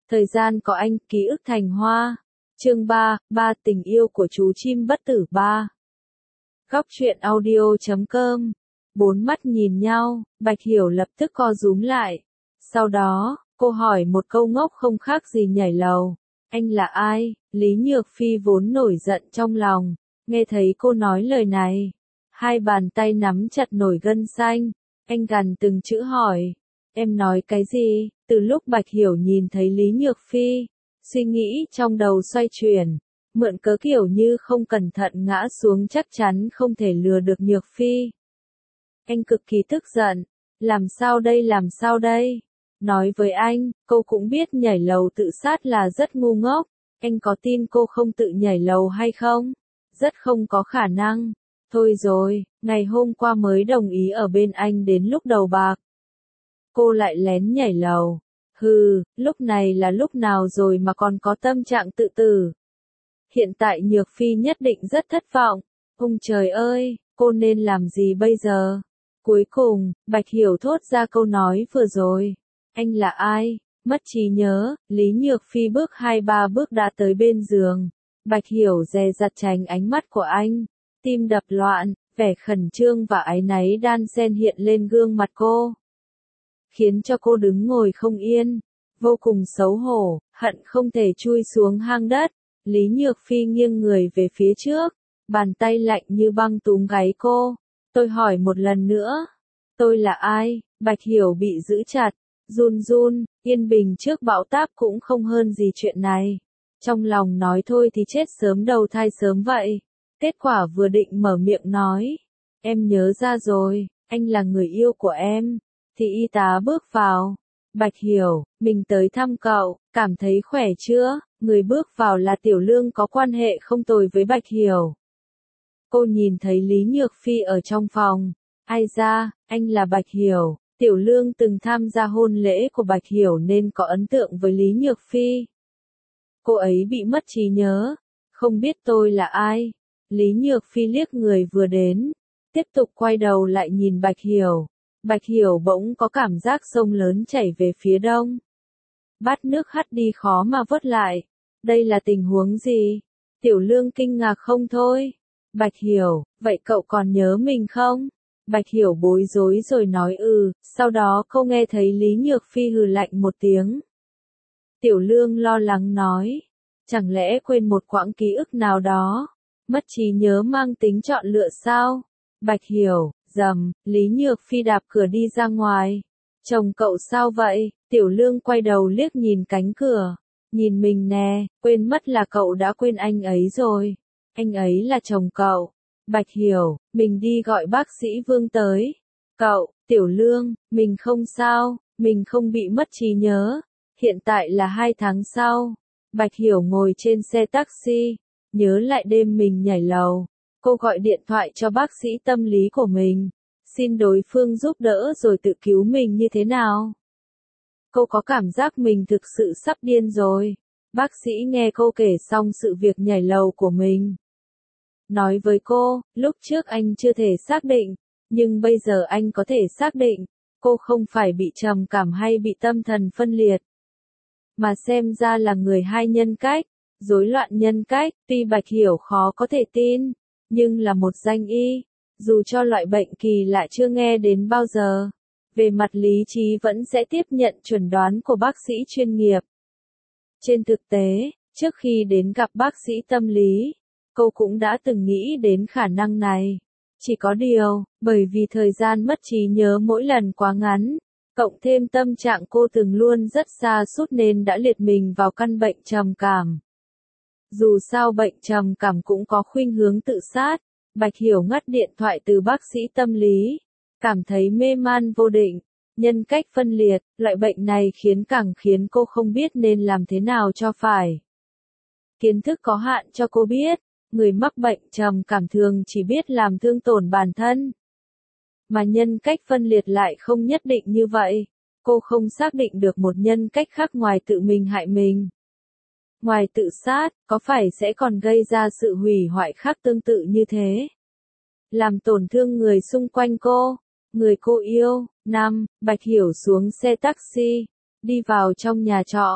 Thời gian có anh, ký ức thành hoa. Chương 3, tình yêu của chú chim bất tử 3. Góc truyện audio.com. Bốn mắt nhìn nhau, Bạch Hiểu lập tức co rúm lại. Sau đó, cô hỏi một câu ngốc không khác gì nhảy lầu. Anh là ai? Lý Nhược Phi vốn nổi giận trong lòng, nghe thấy cô nói lời này. Hai bàn tay nắm chặt nổi gân xanh, anh gằn từng chữ hỏi. Em nói cái gì? Từ lúc Bạch Hiểu nhìn thấy Lý Nhược Phi, suy nghĩ trong đầu xoay chuyển, mượn cớ kiểu như không cẩn thận ngã xuống chắc chắn không thể lừa được Nhược Phi. Anh cực kỳ tức giận, làm sao đây? Nói với anh, cô cũng biết nhảy lầu tự sát là rất ngu ngốc, anh có tin cô không tự nhảy lầu hay không? Rất không có khả năng. Thôi rồi, ngày hôm qua mới đồng ý ở bên anh đến lúc đầu bạc. Cô lại lén nhảy lầu. Hừ, lúc này là lúc nào rồi mà còn có tâm trạng tự tử. Hiện tại Nhược Phi nhất định rất thất vọng. Ông trời ơi, cô nên làm gì bây giờ? Cuối cùng, Bạch Hiểu thốt ra câu nói vừa rồi. Anh là ai? Mất trí nhớ, Lý Nhược Phi bước 2-3 bước đã tới bên giường. Bạch Hiểu dè dặt tránh ánh mắt của anh. Tim đập loạn, vẻ khẩn trương và áy náy đan xen hiện lên gương mặt cô, khiến cho cô đứng ngồi không yên, vô cùng xấu hổ, hận không thể chui xuống hang đất. Lý Nhược Phi nghiêng người về phía trước, bàn tay lạnh như băng túm gáy cô. Tôi hỏi một lần nữa, tôi là ai? Bạch Hiểu bị giữ chặt, run, yên bình trước bão táp cũng không hơn gì chuyện này. Trong lòng nói thôi thì chết sớm đầu thai sớm vậy. Kết quả vừa định mở miệng nói, em nhớ ra rồi, anh là người yêu của em. Thì y tá bước vào. Bạch Hiểu, mình tới thăm cậu, cảm thấy khỏe chưa? Người bước vào là Tiểu Lương có quan hệ không tồi với Bạch Hiểu. Cô nhìn thấy Lý Nhược Phi ở trong phòng. Ai ra, anh là Bạch Hiểu. Tiểu Lương từng tham gia hôn lễ của Bạch Hiểu nên có ấn tượng với Lý Nhược Phi. Cô ấy bị mất trí nhớ, không biết tôi là ai. Lý Nhược Phi liếc người vừa đến, tiếp tục quay đầu lại nhìn Bạch Hiểu. Bạch Hiểu bỗng có cảm giác sông lớn chảy về phía đông. Bát nước hắt đi khó mà vớt lại. Đây là tình huống gì? Tiểu Lương kinh ngạc không thôi. Bạch Hiểu, vậy cậu còn nhớ mình không? Bạch Hiểu bối rối rồi nói sau đó cô nghe thấy Lý Nhược Phi hừ lạnh một tiếng. Tiểu Lương lo lắng nói, chẳng lẽ quên một quãng ký ức nào đó? Mất trí nhớ mang tính chọn lựa sao? Bạch Hiểu, Lý Nhược Phi đạp cửa đi ra ngoài. Chồng cậu sao vậy? Tiểu Lương quay đầu liếc nhìn cánh cửa. Nhìn mình nè, quên mất là cậu đã quên anh ấy rồi. Anh ấy là chồng cậu. Bạch Hiểu, mình đi gọi bác sĩ Vương tới. Cậu, Tiểu Lương, mình không sao, mình không bị mất trí nhớ. Hiện tại là 2 tháng sau. Bạch Hiểu ngồi trên xe taxi, nhớ lại đêm mình nhảy lầu. Cô gọi điện thoại cho bác sĩ tâm lý của mình, xin đối phương giúp đỡ rồi tự cứu mình như thế nào. Cô có cảm giác mình thực sự sắp điên rồi. Bác sĩ nghe cô kể xong sự việc nhảy lầu của mình. Nói với cô, lúc trước anh chưa thể xác định, nhưng bây giờ anh có thể xác định, cô không phải bị trầm cảm hay bị tâm thần phân liệt, mà xem ra là người 2 nhân cách, rối loạn nhân cách. Tuy Bạch Hiểu khó có thể tin, nhưng là một danh y, dù cho loại bệnh kỳ lạ chưa nghe đến bao giờ, về mặt lý trí vẫn sẽ tiếp nhận chuẩn đoán của bác sĩ chuyên nghiệp. Trên thực tế, trước khi đến gặp bác sĩ tâm lý, cô cũng đã từng nghĩ đến khả năng này. Chỉ có điều, bởi vì thời gian mất trí nhớ mỗi lần quá ngắn, cộng thêm tâm trạng cô từng luôn rất sa sút nên đã liệt mình vào căn bệnh trầm cảm. Dù sao bệnh trầm cảm cũng có khuynh hướng tự sát. Bạch Hiểu ngắt điện thoại từ bác sĩ tâm lý, cảm thấy mê man vô định, nhân cách phân liệt. Loại bệnh này khiến cô không biết nên làm thế nào cho phải. Kiến thức có hạn cho cô biết, người mắc bệnh trầm cảm thường chỉ biết làm thương tổn bản thân, mà nhân cách phân liệt lại không nhất định như vậy. Cô không xác định được một nhân cách khác ngoài tự mình hại mình. Ngoài tự sát, có phải sẽ còn gây ra sự hủy hoại khác tương tự như thế? Làm tổn thương người xung quanh cô, người cô yêu. Bạch Hiểu xuống xe taxi, đi vào trong nhà trọ.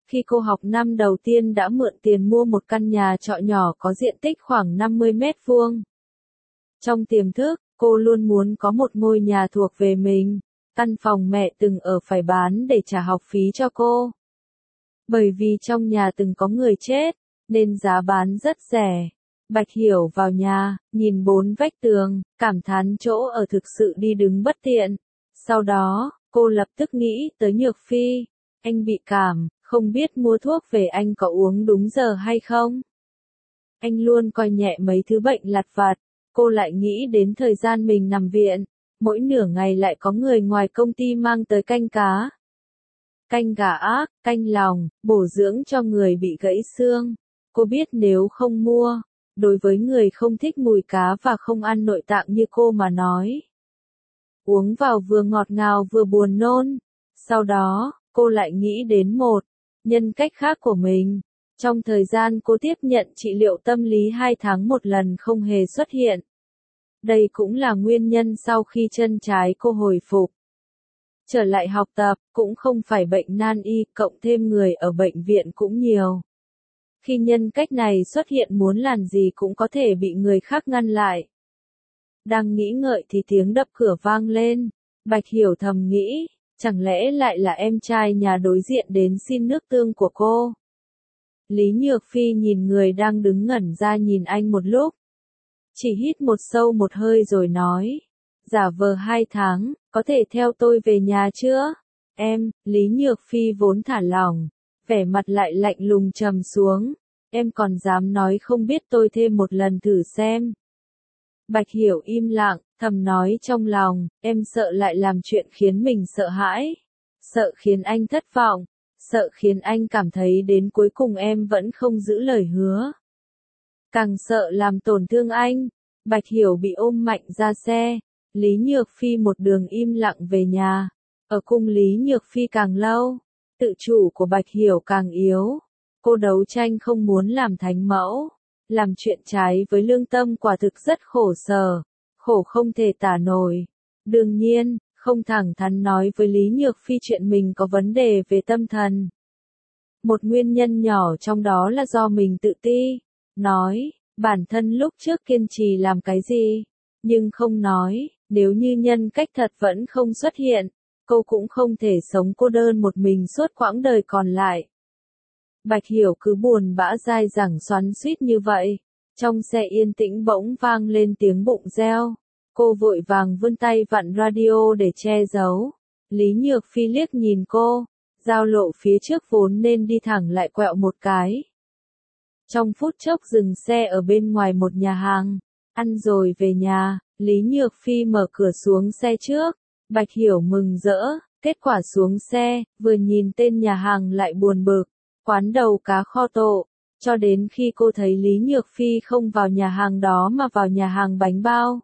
Khi cô học năm đầu tiên đã mượn tiền mua một căn nhà trọ nhỏ có diện tích khoảng 50 mét vuông. Trong tiềm thức, cô luôn muốn có một ngôi nhà thuộc về mình. Căn phòng mẹ từng ở phải bán để trả học phí cho cô. Bởi vì trong nhà từng có người chết, nên giá bán rất rẻ. Bạch Hiểu vào nhà, nhìn 4 vách tường, cảm thán chỗ ở thực sự đi đứng bất tiện. Sau đó, cô lập tức nghĩ tới Nhược Phi. Anh bị cảm, không biết mua thuốc về anh có uống đúng giờ hay không? Anh luôn coi nhẹ mấy thứ bệnh lặt vặt. Cô lại nghĩ đến thời gian mình nằm viện. Mỗi nửa ngày lại có người ngoài công ty mang tới canh cá, canh gà ác, canh lòng, bổ dưỡng cho người bị gãy xương. Cô biết nếu không mua, đối với người không thích mùi cá và không ăn nội tạng như cô mà nói, uống vào vừa ngọt ngào vừa buồn nôn. Sau đó, cô lại nghĩ đến một nhân cách khác của mình. Trong thời gian cô tiếp nhận trị liệu tâm lý 2 tháng một lần không hề xuất hiện. Đây cũng là nguyên nhân sau khi chân trái cô hồi phục. Trở lại học tập, cũng không phải bệnh nan y, cộng thêm người ở bệnh viện cũng nhiều. Khi nhân cách này xuất hiện muốn làm gì cũng có thể bị người khác ngăn lại. Đang nghĩ ngợi thì tiếng đập cửa vang lên. Bạch Hiểu thầm nghĩ, chẳng lẽ lại là em trai nhà đối diện đến xin nước tương của cô. Lý Nhược Phi nhìn người đang đứng ngẩn ra nhìn anh một lúc. Chỉ hít một sâu một hơi rồi nói, giả vờ 2 tháng, có thể theo tôi về nhà chưa? Em, Lý Nhược Phi vốn thả lỏng, vẻ mặt lại lạnh lùng trầm xuống. Em còn dám nói không biết tôi thêm một lần thử xem. Bạch Hiểu im lặng, thầm nói trong lòng, em sợ lại làm chuyện khiến mình sợ hãi. Sợ khiến anh thất vọng, sợ khiến anh cảm thấy đến cuối cùng em vẫn không giữ lời hứa. Càng sợ làm tổn thương anh. Bạch Hiểu bị ôm mạnh ra xe. Lý Nhược Phi một đường im lặng về nhà. Ở cung Lý Nhược Phi càng lâu, tự chủ của Bạch Hiểu càng yếu. Cô đấu tranh không muốn làm thánh mẫu. Làm chuyện trái với lương tâm quả thực rất khổ sở. Khổ không thể tả nổi. Đương nhiên, không thẳng thắn nói với Lý Nhược Phi chuyện mình có vấn đề về tâm thần. Một nguyên nhân nhỏ trong đó là do mình tự ti. Nói, bản thân lúc trước kiên trì làm cái gì, nhưng không nói, nếu như nhân cách thật vẫn không xuất hiện, cô cũng không thể sống cô đơn một mình suốt quãng đời còn lại. Bạch Hiểu cứ buồn bã dai dẳng xoắn xuýt như vậy. Trong xe yên tĩnh bỗng vang lên tiếng bụng reo. Cô vội vàng vươn tay vặn radio để che giấu. Lý Nhược Phi liếc nhìn cô, giao lộ phía trước vốn nên đi thẳng lại quẹo một cái. Trong phút chốc dừng xe ở bên ngoài một nhà hàng, ăn rồi về nhà. Lý Nhược Phi mở cửa xuống xe trước. Bạch Hiểu mừng rỡ, kết quả xuống xe, vừa nhìn tên nhà hàng lại buồn bực. Quán đầu cá kho tộ. Cho đến khi cô thấy Lý Nhược Phi không vào nhà hàng đó mà vào nhà hàng bánh bao,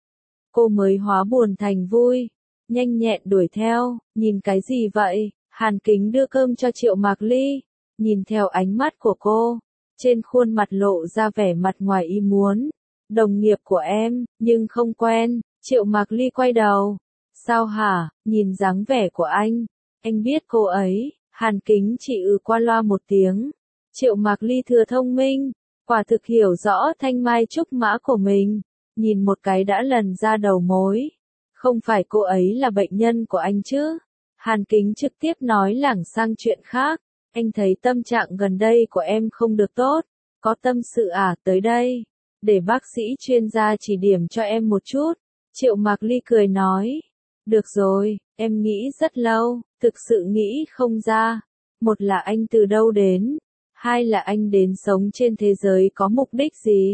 cô mới hóa buồn thành vui. Nhanh nhẹn đuổi theo, nhìn cái gì vậy? Hàn Kính đưa cơm cho Triệu Mạc Ly. Nhìn theo ánh mắt của cô, trên khuôn mặt lộ ra vẻ mặt ngoài ý muốn. Đồng nghiệp của em, nhưng không quen. Triệu Mạc Ly quay đầu. Sao hả? Nhìn dáng vẻ của anh biết cô ấy. Hàn Kính chỉ qua loa một tiếng. Triệu Mạc Ly thừa thông minh, quả thực hiểu rõ thanh mai trúc mã của mình. Nhìn một cái đã lần ra đầu mối. Không phải cô ấy là bệnh nhân của anh chứ? Hàn Kính trực tiếp nói lảng sang chuyện khác. Anh thấy tâm trạng gần đây của em không được tốt. Có tâm sự à? Tới đây, để bác sĩ chuyên gia chỉ điểm cho em một chút. Triệu Mạc Ly cười nói. Được rồi, em nghĩ rất lâu, thực sự nghĩ không ra. Một là anh từ đâu đến, hai là anh đến sống trên thế giới có mục đích gì,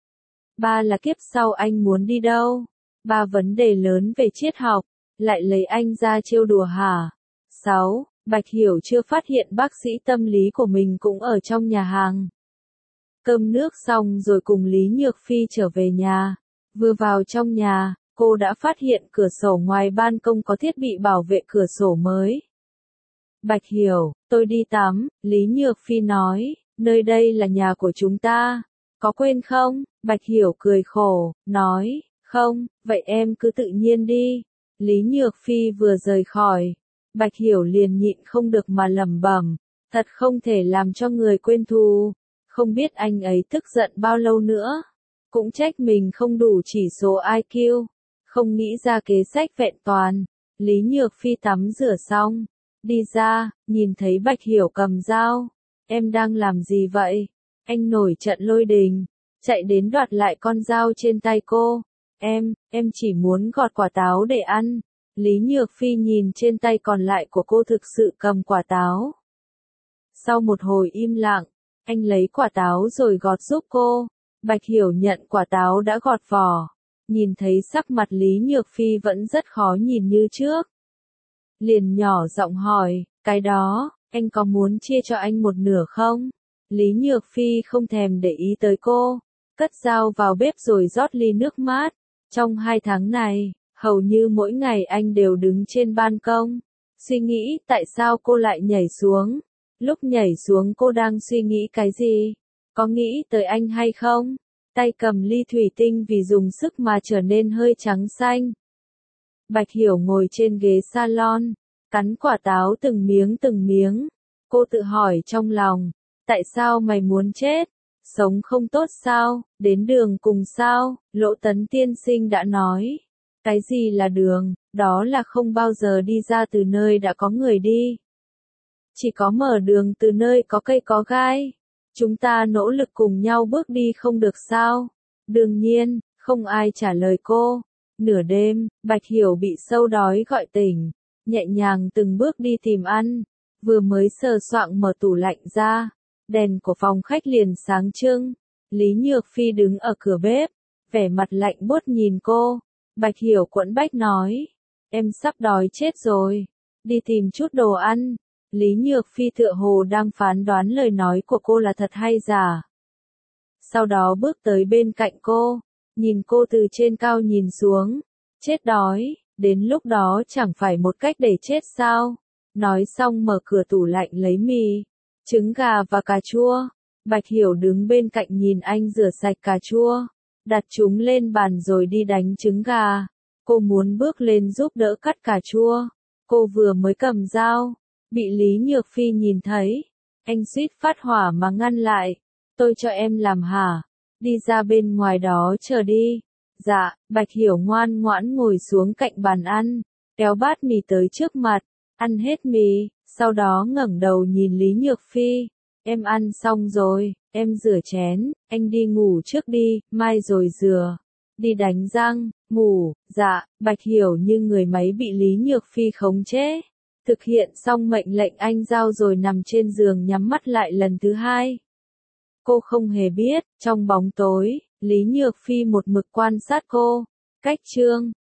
ba là kiếp sau anh muốn đi đâu. Ba vấn đề lớn về triết học, lại lấy anh ra trêu đùa hả? 6. Bạch Hiểu chưa phát hiện bác sĩ tâm lý của mình cũng ở trong nhà hàng. Cơm nước xong rồi cùng Lý Nhược Phi trở về nhà. Vừa vào trong nhà, cô đã phát hiện cửa sổ ngoài ban công có thiết bị bảo vệ cửa sổ mới. Bạch Hiểu, tôi đi tắm, Lý Nhược Phi nói, nơi đây là nhà của chúng ta, có quên không? Bạch Hiểu cười khổ, nói, không, vậy em cứ tự nhiên đi. Lý Nhược Phi vừa rời khỏi, Bạch Hiểu liền nhịn không được mà lẩm bẩm, Thật không thể làm cho người quên thù. Không biết anh ấy tức giận bao lâu nữa. Cũng trách mình không đủ chỉ số IQ. Không nghĩ ra kế sách vẹn toàn. Lý Nhược Phi tắm rửa xong. Đi ra, nhìn thấy Bạch Hiểu cầm dao. Em đang làm gì vậy? Anh nổi trận lôi đình. Chạy đến đoạt lại con dao trên tay cô. Em chỉ muốn gọt quả táo để ăn. Lý Nhược Phi nhìn trên tay còn lại của cô thực sự cầm quả táo. Sau một hồi im lặng, anh lấy quả táo rồi gọt giúp cô. Bạch Hiểu nhận quả táo đã gọt vỏ. Nhìn thấy sắc mặt Lý Nhược Phi vẫn rất khó nhìn như trước. Liền nhỏ giọng hỏi, cái đó, anh có muốn chia cho anh một nửa không? Lý Nhược Phi không thèm để ý tới cô. Cất dao vào bếp rồi rót ly nước mát. Trong 2 tháng này, hầu như mỗi ngày anh đều đứng trên ban công. Suy nghĩ tại sao cô lại nhảy xuống. Lúc nhảy xuống cô đang suy nghĩ cái gì? Có nghĩ tới anh hay không? Tay cầm ly thủy tinh vì dùng sức mà trở nên hơi trắng xanh. Bạch Hiểu ngồi trên ghế salon, cắn quả táo từng miếng. Cô tự hỏi trong lòng, tại sao mày muốn chết? Sống không tốt sao? Đến đường cùng sao? Lỗ Tấn tiên sinh đã nói. Cái gì là đường? Đó là không bao giờ đi ra từ nơi đã có người đi. Chỉ có mở đường từ nơi có cây có gai. Chúng ta nỗ lực cùng nhau bước đi không được sao? Đương nhiên, không ai trả lời cô. Nửa đêm, Bạch Hiểu bị sâu đói gọi tỉnh. Nhẹ nhàng từng bước đi tìm ăn. Vừa mới sờ soạng mở tủ lạnh ra. Đèn của phòng khách liền sáng trưng. Lý Nhược Phi đứng ở cửa bếp. Vẻ mặt lạnh buốt nhìn cô. Bạch Hiểu quẫn bách nói. Em sắp đói chết rồi. Đi tìm chút đồ ăn. Lý Nhược Phi tựa hồ đang phán đoán lời nói của cô là thật hay giả. Sau đó bước tới bên cạnh cô. Nhìn cô từ trên cao nhìn xuống. Chết đói, đến lúc đó chẳng phải một cách để chết sao? Nói xong mở cửa tủ lạnh lấy mì, trứng gà và cà chua. Bạch Hiểu đứng bên cạnh nhìn anh rửa sạch cà chua, đặt chúng lên bàn rồi đi đánh trứng gà. Cô muốn bước lên giúp đỡ cắt cà chua. Cô vừa mới cầm dao, bị Lý Nhược Phi nhìn thấy. Anh suýt phát hỏa mà ngăn lại. Tôi cho em làm hả? Đi ra bên ngoài đó chờ đi. Dạ, Bạch Hiểu ngoan ngoãn ngồi xuống cạnh bàn ăn, kéo bát mì tới trước mặt, ăn hết mì, sau đó ngẩng đầu nhìn Lý Nhược Phi. Em ăn xong rồi, em rửa chén, anh đi ngủ trước đi, mai rồi rửa. Đi đánh răng, ngủ, dạ, Bạch Hiểu như người máy bị Lý Nhược Phi khống chế. Thực hiện xong mệnh lệnh anh giao rồi nằm trên giường nhắm mắt lại lần thứ 2. Cô không hề biết, trong bóng tối, Lý Nhược Phi một mực quan sát cô. Cách chương